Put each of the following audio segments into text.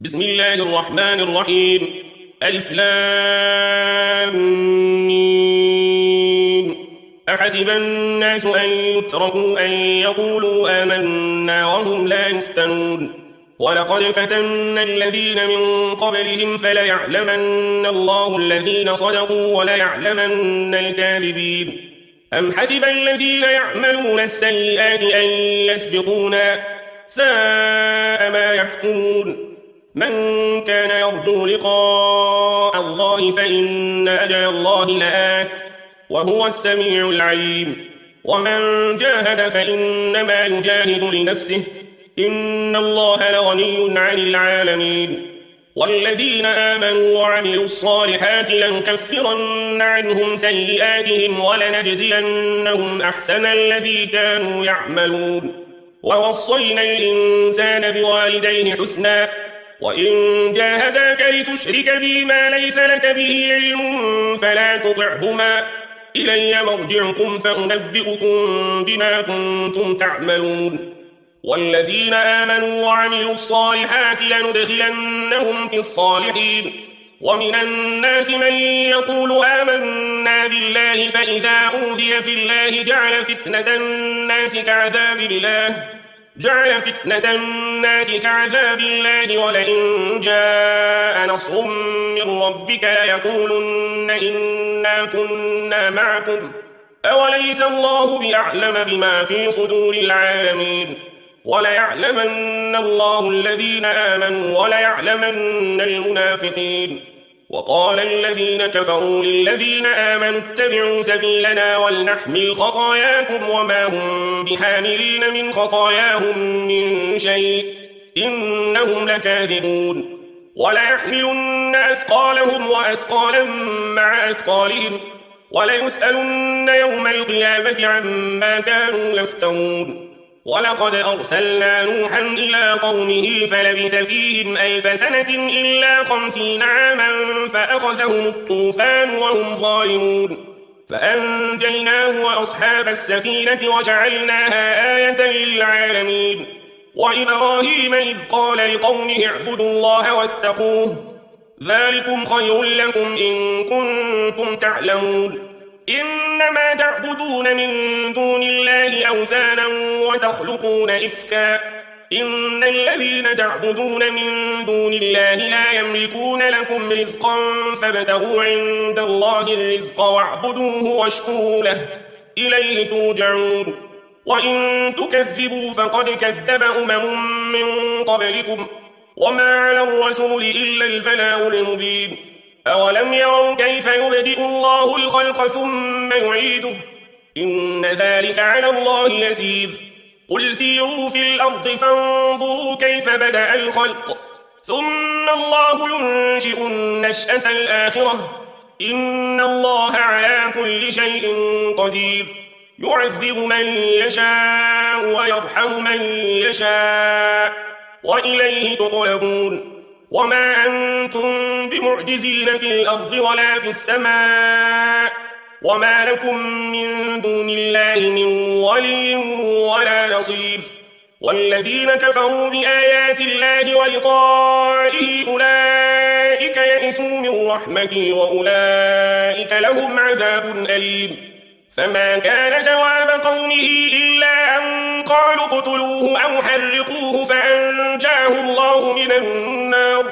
بسم الله الرحمن الرحيم. ألف لام ميم. أحسب الناس أن يتركوا أن يقولوا آمنا وهم لا يفتنون. ولقد فتنا الذين من قبلهم فليعلمن الله الذين صدقوا وليعلمن الكاذبين. أم حسب الذين يعملون السيئات أن يسبقونا ساء ما يحكمون. من كان يرجو لقاء الله فإن أجل الله لآت وهو السميع العليم. ومن جاهد فإنما يجاهد لنفسه إن الله لغني عن العالمين. والذين آمنوا وعملوا الصالحات لنكفرن عنهم سيئاتهم ولنجزينهم أحسن الذي كانوا يعملون. ووصينا الإنسان بوالديه حسنا وإن جاهداك لتشرك بي ما ليس لك به علم فلا تطعهما إلي مرجعكم فأنبئكم بما كنتم تعملون. والذين آمنوا وعملوا الصالحات لندخلنهم في الصالحين. ومن الناس من يقول آمنا بالله فإذا أوذي في الله جعل فتنة الناس كعذاب الله ولئن جاء نصر من ربك ليقولن إنا كنا معكم أوليس الله بأعلم بما في صدور العالمين. وليعلمن الله الذين آمنوا وليعلمن المنافقين. وقال الذين كفروا للذين آمنوا اتبعوا سبيلنا ولنحمل خطاياكم وما هم بحاملين من خطاياهم من شيء إنهم لكاذبون. وليحملن أثقالهم وأثقالا مع أثقالهم وليسألن يوم القيامة عما كانوا يفترون. ولقد أرسلنا نوحا إلى قومه فلبث فيهم 1000 سنة إلا 50 عاما فأخذهم الطوفان وهم ظالمون فأنجيناه وأصحاب السفينة وجعلناها آية للعالمين. وإبراهيم إذ قال لقومه اعبدوا الله واتقوه ذلكم خير لكم إن كنتم تعلمون. إنما تعبدون من دون الله أوثانا وتخلقون إفكا إن الذين تعبدون من دون الله لا يملكون لكم رزقا فابتغوا عند الله الرزق واعبدوه واشكروا له إليه ترجعون. وإن تكذبوا فقد كذب من قبلكم وما على الرسول إلا البلاغ المبين. أولم يروا كيف يبدئ الله الخلق ثم يعيده إن ذلك على الله يسير. قل سيروا في الأرض فانظروا كيف بدأ الخلق ثم الله ينشئ النشأة الآخرة إن الله على كل شيء قدير. يعذب من يشاء ويرحم من يشاء وإليه تطلبون. وما أنتم بمعجزين في الأرض ولا في السماء وما لكم من دون الله من ولي ولا نصير. والذين كفروا بآيات الله ولقائه أولئك يئسوا من رحمتي وأولئك لهم عذاب أليم. فما كان جواب قومه إلا أن قالوا اقتلوه أو حرقوه فأنجاه الله من النار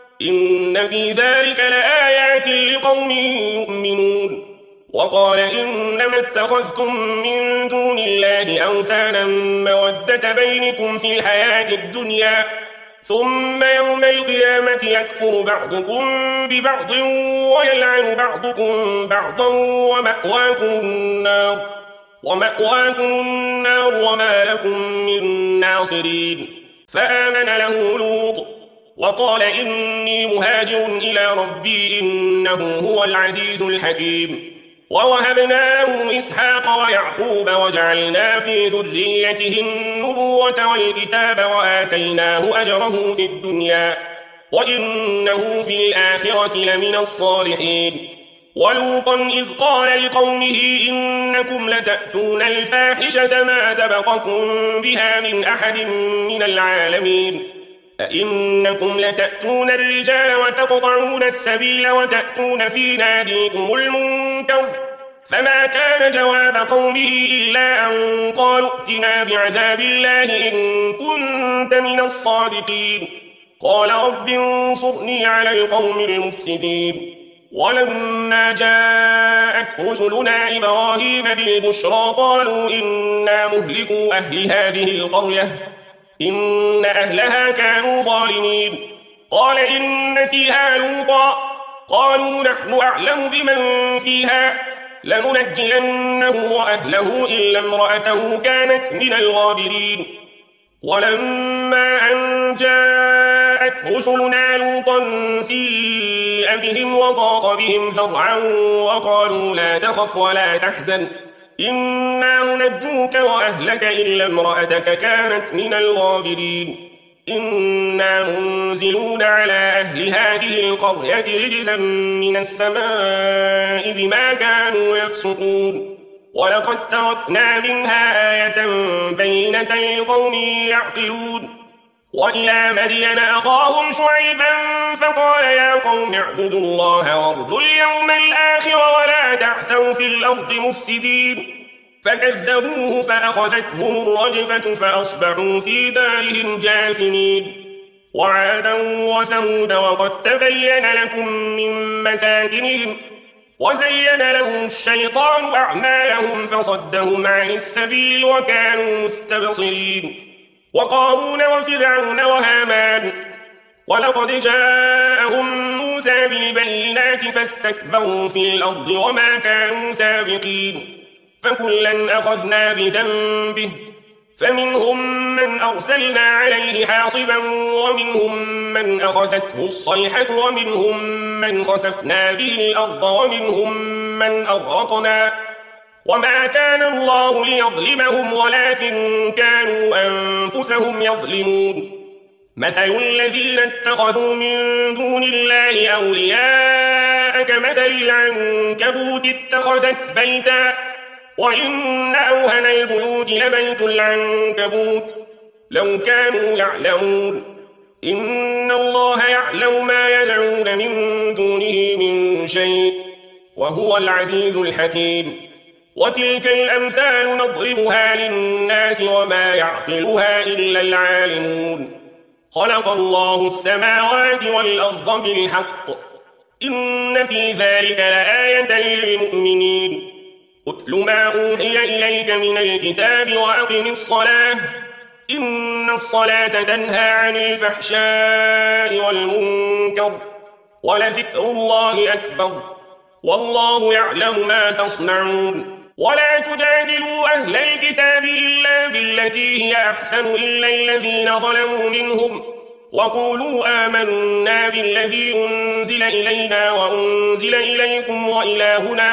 إن في ذلك لآيات لقوم يؤمنون. وقال إنما اتخذتم من دون الله أوثانا مودة بينكم في الحياة الدنيا ثم يوم القيامة يكفر بعضكم ببعض ويلعن بعضكم بعضا ومأواكم النار وما لكم من ناصرين. فآمن له لوط وقال إني مهاجر إلى ربي إنه هو العزيز الحكيم. ووهبنا له إسحاق ويعقوب وجعلنا في ذريته النبوة والكتاب وآتيناه أجره في الدنيا وإنه في الآخرة لمن الصالحين. ولوطا إذ قال لقومه إنكم لتأتون الفاحشة ما سبقكم بها من أحد من العالمين أئنكم لتأتون الرجال وتقطعون السبيل وتأتون في ناديكم المنكر فما كان جواب قومه إلا أن قالوا ائتنا بعذاب الله إن كنت من الصادقين قال رب انصرني على القوم المفسدين ولما جاءت رسلنا إبراهيم بالبشرى قالوا إنا مهلكوا أهل هذه القرية إن أهلها كانوا ظالمين قال إن فيها لوطا قالوا نحن أعلم بمن فيها لننجينه وأهله إلا امرأته كانت من الغابرين ولما أن جاءت رسلنا لوطا سيء بهم وضاق بهم ذرعا وقالوا لا تخف ولا تحزن إنا منجوك وأهلك إلا امرأتك كانت من الغابرين إنا منزلون على أهل هذه القرية رجزا من السماء بما كانوا يفسقون ولقد تركنا منها آية بينة لقوم يعقلون وإلى مدين أخاهم شعيبا فقال يا قوم اعبدوا الله وارجوا اليوم الآخر ولا تعثوا في الأرض مفسدين فكذبوه فأخذتهم الرجفة فأصبحوا في دارهم جاثمين وعادا وثمود وقد تبين لكم من مساكنهم وزين لهم الشيطان أعمالهم فصدهم عن السبيل وكانوا مستبصرين وقارون وفرعون وهامان ولقد جاءهم موسى بالبينات فاستكبروا في الأرض وما كانوا سابقين فكلا أخذنا بذنبه فمنهم من أرسلنا عليه حاصبا ومنهم من أخذته الصيحة ومنهم من خسفنا به الأرض ومنهم من أغرقنا وما كان الله ليظلمهم ولكن كانوا أنفسهم يظلمون مثل الذين اتخذوا من دون الله أولياء كمثل العنكبوت اتخذت بيتا وإن أوهن البيوت لبيت العنكبوت لو كانوا يعلمون إن الله يعلم ما يدعون من دونه من شيء وهو العزيز الحكيم وتلك الأمثال نضربها للناس وما يعقلها إلا العالمون خلق الله السماوات والأرض بالحق إن في ذلك لآية للمؤمنين اتل ما أوحي إليك من الكتاب وأقم الصلاة إن الصلاة تنهى عن الفحشاء والمنكر ولذكر الله أكبر والله يعلم ما تصنعون ولا تجادلوا أهل الكتاب إلا بالتي هي أحسن إلا الذين ظلموا منهم وقولوا آمنا بالذي أنزل إلينا وأنزل إليكم وإلهنا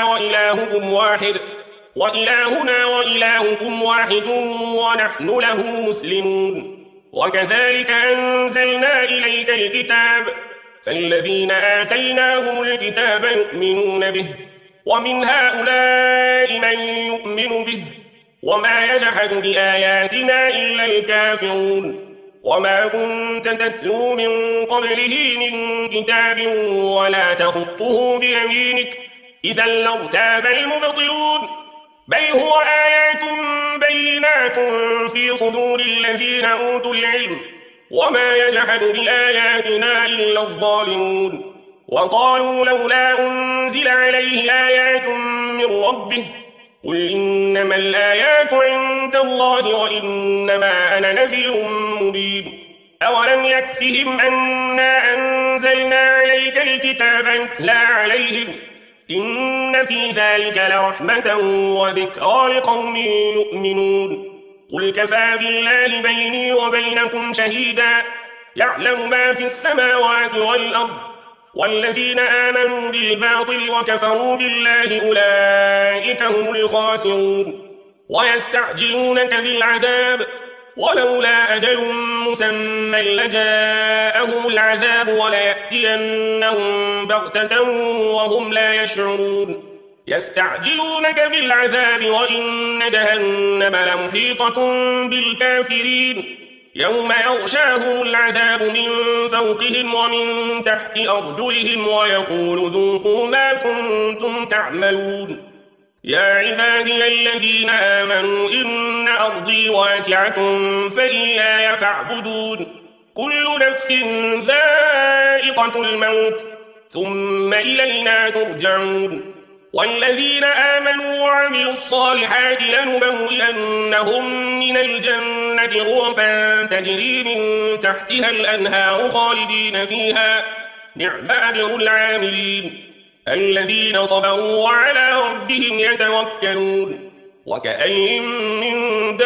وإلهكم واحد ونحن له مسلمون وكذلك أنزلنا إليك الكتاب فالذين آتيناهم الكتاب يؤمنون به ومن هؤلاء من يؤمن به وما يجحد بآياتنا إلا الكافرون وما كنت تتلو من قبله من كتاب ولا تخطه بيمينك إذا لارتاب المبطلون بل هو آيات بينات في صدور الذين أوتوا العلم وما يجحد بآياتنا إلا الظالمون وقالوا لولا أنزل عليه آيات من ربه قل إنما الآيات عند الله وإنما أنا نذير مبين أولم يكفهم أنا أنزلنا عليك الكتاب يتلى عليهم إن في ذلك لرحمة وذكرى لقوم يؤمنون قل كفى بالله بيني وبينكم شهيدا يعلم ما في السماوات والأرض والذين آمنوا بالباطل وكفروا بالله أولئك هم الخاسرون ويستعجلونك بالعذاب ولولا أجل مسمى لجاءهم العذاب وليأتينهم بغتة وهم لا يشعرون يستعجلونك بالعذاب وإن جهنم لمحيطة بالكافرين يوم يغشاهم العذاب من فوقهم ومن تحت أرجلهم ويقول ذوقوا ما كنتم تعملون يا عبادي الذين آمنوا إن أرضي واسعة فإياي فاعبدون كل نفس ذائقة الموت ثم إلينا ترجعون والذين آمنوا وعملوا الصالحات لنبوئنهم من الجنة غرفا تجري من تحتها الأنهار خالدين فيها نعم أجر العاملين الذين صبروا وعلى ربهم يتوكلون وكأين من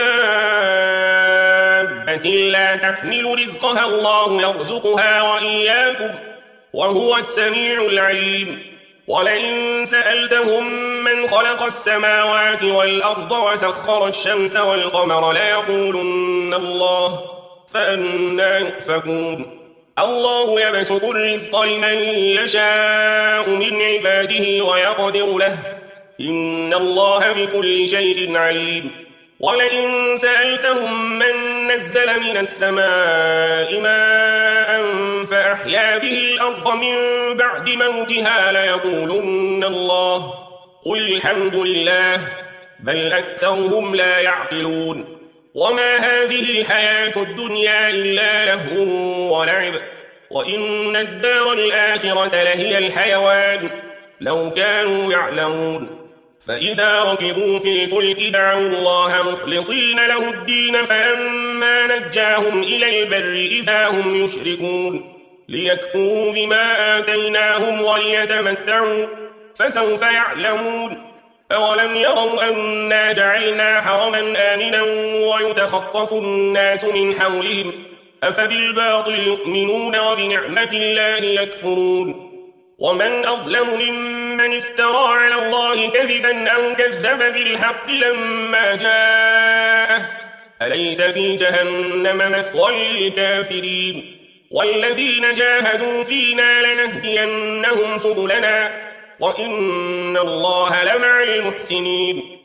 دابة لا تحمل رزقها الله يرزقها وإياكم وهو السميع العليم ولئن سألتهم من خلق السماوات والأرض وسخر الشمس والقمر ليقولن الله فأنى يؤفكون الله يبسط الرزق لمن يشاء من عباده ويقدر له إن الله بكل شيء عليم ولئن سألتهم من نزل من السماء ماء فأحيا به الأرض من بعد موتها ليقولن الله قل الحمد لله بل أكثرهم لا يعقلون وما هذه الحياة الدنيا إلا لهو ولعب وإن الدار الآخرة لهي الحيوان لو كانوا يعلمون فإذا ركبوا في الفلك دعوا الله مخلصين له الدين فلما نجاهم إلى البر إذا هم يشركون ليكفروا بما آتيناهم وليتمتعوا فسوف يعلمون أولم يروا أنا جعلنا حرما آمنا ويتخطف الناس من حولهم أفبالباطل يؤمنون وبنعمة الله يكفرون ومن أظلم ممن افترى على الله كذبا أو كذب بالحق لما جاءه أليس في جهنم مثوى للكافرين والذين جاهدوا فينا لنهدينهم سبلنا وإن الله لمع المحسنين